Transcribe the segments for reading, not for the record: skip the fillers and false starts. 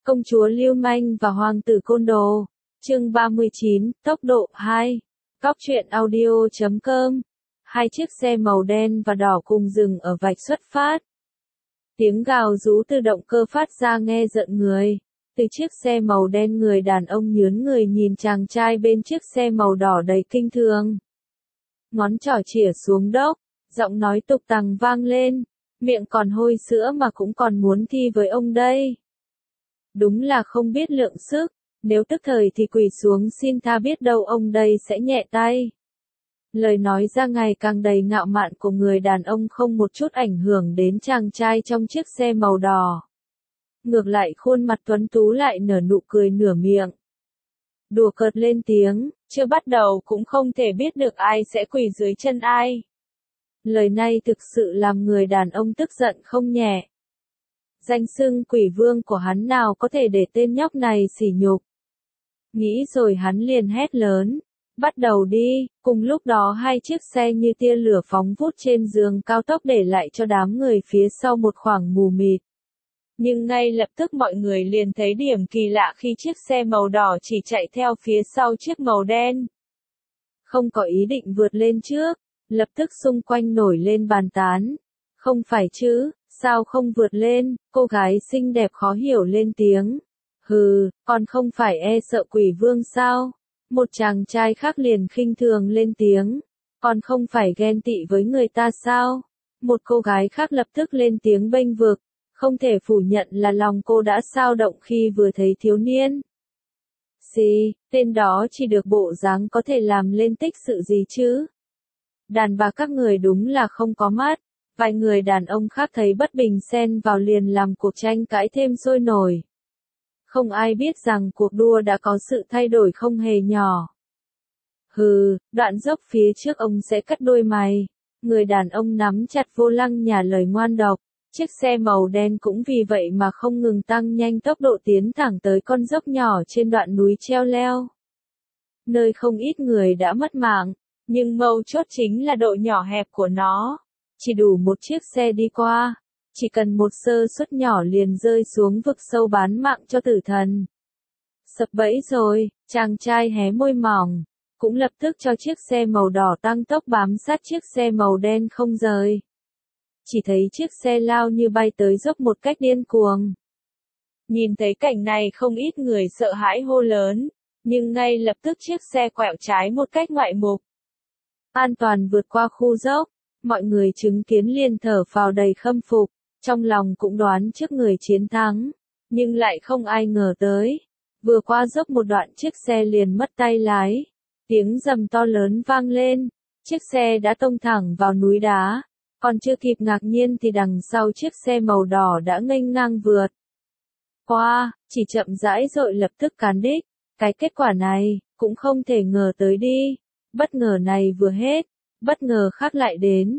Công chúa lưu manh và hoàng tử côn đồ. Chương 39, tốc độ 2. Cóc truyện audio.com. Hai chiếc xe màu đen và đỏ cùng dừng ở vạch xuất phát. Tiếng gào rú từ động cơ phát ra nghe rợn người. Từ chiếc xe màu đen người đàn ông nhướng người nhìn chàng trai bên chiếc xe màu đỏ đầy kinh thường. Ngón trỏ chỉa xuống đốc, giọng nói tục tằng vang lên, miệng còn hôi sữa mà cũng còn muốn thi với ông đây. Đúng là không biết lượng sức, nếu tức thời thì quỳ xuống xin tha biết đâu ông đây sẽ nhẹ tay. Lời nói ra ngày càng đầy ngạo mạn của người đàn ông không một chút ảnh hưởng đến chàng trai trong chiếc xe màu đỏ. Ngược lại khuôn mặt tuấn tú lại nở nụ cười nửa miệng. Đùa cợt lên tiếng, chưa bắt đầu cũng không thể biết được ai sẽ quỳ dưới chân ai. Lời này thực sự làm người đàn ông tức giận không nhẹ. Danh xưng quỷ vương của hắn nào có thể để tên nhóc này sỉ nhục. Nghĩ rồi hắn liền hét lớn. Bắt đầu đi, cùng lúc đó hai chiếc xe như tia lửa phóng vút trên giường cao tốc để lại cho đám người phía sau một khoảng mù mịt. Nhưng ngay lập tức mọi người liền thấy điểm kỳ lạ khi chiếc xe màu đỏ chỉ chạy theo phía sau chiếc màu đen. Không có ý định vượt lên trước, lập tức xung quanh nổi lên bàn tán. Không phải chứ, sao không vượt lên, cô gái xinh đẹp khó hiểu lên tiếng. Hừ, còn không phải e sợ quỷ vương sao? Một chàng trai khác liền khinh thường lên tiếng. Còn không phải ghen tị với người ta sao? Một cô gái khác lập tức lên tiếng bênh vực. Không thể phủ nhận là lòng cô đã xao động khi vừa thấy thiếu niên. Xì, tên đó chỉ được bộ dáng có thể làm lên tích sự gì chứ? Đàn bà các người đúng là không có mắt. Vài người đàn ông khác thấy bất bình xen vào liền làm cuộc tranh cãi thêm sôi nổi. Không ai biết rằng cuộc đua đã có sự thay đổi không hề nhỏ. Hừ, đoạn dốc phía trước ông sẽ cắt đôi mày. Người đàn ông nắm chặt vô lăng nhả lời ngoan độc. Chiếc xe màu đen cũng vì vậy mà không ngừng tăng nhanh tốc độ tiến thẳng tới con dốc nhỏ trên đoạn núi treo leo. Nơi không ít người đã mất mạng, nhưng mấu chốt chính là độ nhỏ hẹp của nó. Chỉ đủ một chiếc xe đi qua, chỉ cần một sơ suất nhỏ liền rơi xuống vực sâu bán mạng cho tử thần. Sập bẫy rồi, chàng trai hé môi mỏng, cũng lập tức cho chiếc xe màu đỏ tăng tốc bám sát chiếc xe màu đen không rời. Chỉ thấy chiếc xe lao như bay tới dốc một cách điên cuồng. Nhìn thấy cảnh này không ít người sợ hãi hô lớn, nhưng ngay lập tức chiếc xe quẹo trái một cách ngoại mục. An toàn vượt qua khu dốc, mọi người chứng kiến liền thở phào đầy khâm phục, trong lòng cũng đoán trước người chiến thắng, nhưng lại không ai ngờ tới. Vừa qua dốc một đoạn chiếc xe liền mất tay lái, tiếng rầm to lớn vang lên, chiếc xe đã tông thẳng vào núi đá. Còn chưa kịp ngạc nhiên thì đằng sau chiếc xe màu đỏ đã nghênh ngang vượt qua, chỉ chậm rãi rồi lập tức cán đích. Cái kết quả này, cũng không thể ngờ tới đi. Bất ngờ này vừa hết, bất ngờ khác lại đến.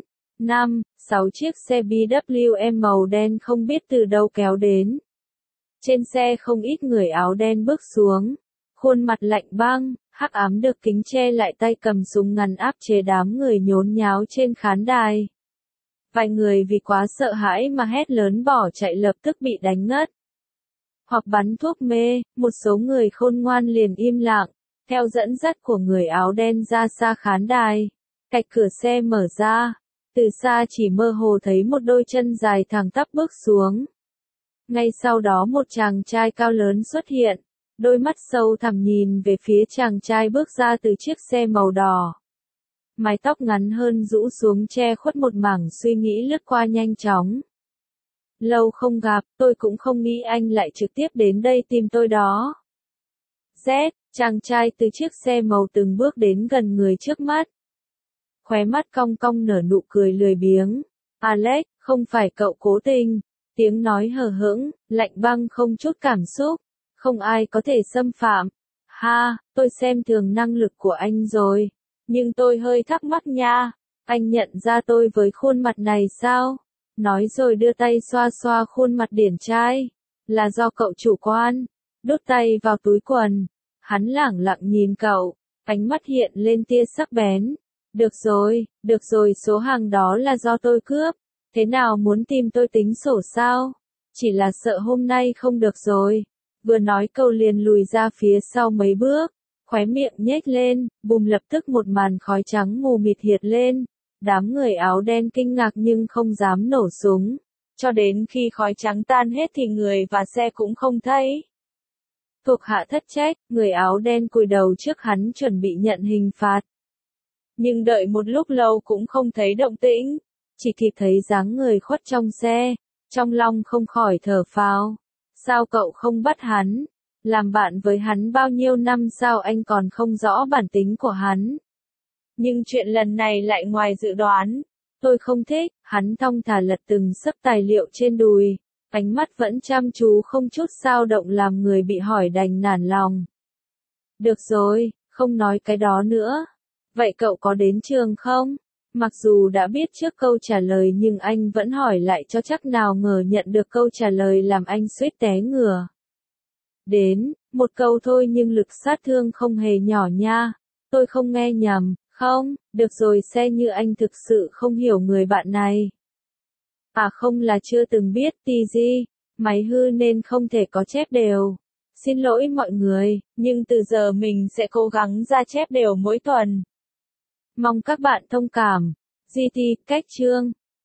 6 chiếc xe BMW màu đen không biết từ đâu kéo đến. Trên xe không ít người áo đen bước xuống. Khuôn mặt lạnh băng, hắc ám được kính che lại tay cầm súng ngăn áp chế đám người nhốn nháo trên khán đài. Vài người vì quá sợ hãi mà hét lớn bỏ chạy lập tức bị đánh ngất. Hoặc bắn thuốc mê, một số người khôn ngoan liền im lặng, theo dẫn dắt của người áo đen ra xa khán đài. Cạch cửa xe mở ra, từ xa chỉ mơ hồ thấy một đôi chân dài thẳng tắp bước xuống. Ngay sau đó một chàng trai cao lớn xuất hiện, đôi mắt sâu thẳm nhìn về phía chàng trai bước ra từ chiếc xe màu đỏ. Mái tóc ngắn hơn rũ xuống che khuất một mảng suy nghĩ lướt qua nhanh chóng. Lâu không gặp, tôi cũng không nghĩ anh lại trực tiếp đến đây tìm tôi đó. Chàng trai từ chiếc xe màu từng bước đến gần người trước mắt. Khóe mắt cong cong nở nụ cười lười biếng. Alex, không phải cậu cố tình. Tiếng nói hờ hững, lạnh băng không chút cảm xúc. Không ai có thể xâm phạm. Ha, tôi xem thường năng lực của anh rồi. Nhưng tôi hơi thắc mắc nha, anh nhận ra tôi với khuôn mặt này sao? Nói rồi đưa tay xoa xoa khuôn mặt điển trai. Là do cậu chủ quan. Đút tay vào túi quần. Hắn lẳng lặng nhìn cậu, ánh mắt hiện lên tia sắc bén. Được rồi, số hàng đó là do tôi cướp. Thế nào muốn tìm tôi tính sổ sao? Chỉ là sợ hôm nay không được rồi. Vừa nói câu liền lùi ra phía sau mấy bước, khóe miệng nhếch lên, bùm lập tức một màn khói trắng mù mịt hiện lên. Đám người áo đen kinh ngạc nhưng không dám nổ súng. Cho đến khi khói trắng tan hết thì người và xe cũng không thấy. Thuộc hạ thất trách, người áo đen cúi đầu trước hắn chuẩn bị nhận hình phạt. Nhưng đợi một lúc lâu cũng không thấy động tĩnh, chỉ kịp thấy dáng người khuất trong xe, trong lòng không khỏi thở phào. Sao cậu không bắt hắn? Làm bạn với hắn bao nhiêu năm sao anh còn không rõ bản tính của hắn? Nhưng chuyện lần này lại ngoài dự đoán. Tôi không thích, hắn thong thả lật từng sấp tài liệu trên đùi, ánh mắt vẫn chăm chú không chút dao động làm người bị hỏi đành nản lòng. Được rồi, không nói cái đó nữa. Vậy cậu có đến trường không? Mặc dù đã biết trước câu trả lời nhưng anh vẫn hỏi lại cho chắc, nào ngờ nhận được câu trả lời làm anh suýt té ngửa. Đến, một câu thôi nhưng lực sát thương không hề nhỏ nha. Tôi không nghe nhầm, không, được rồi, xe như anh thực sự không hiểu người bạn này. À không, là chưa từng biết TG, máy hư nên không thể có chép đều. Xin lỗi mọi người, nhưng từ giờ mình sẽ cố gắng ra chép đều mỗi tuần. Mong các bạn thông cảm. GT, cách chương.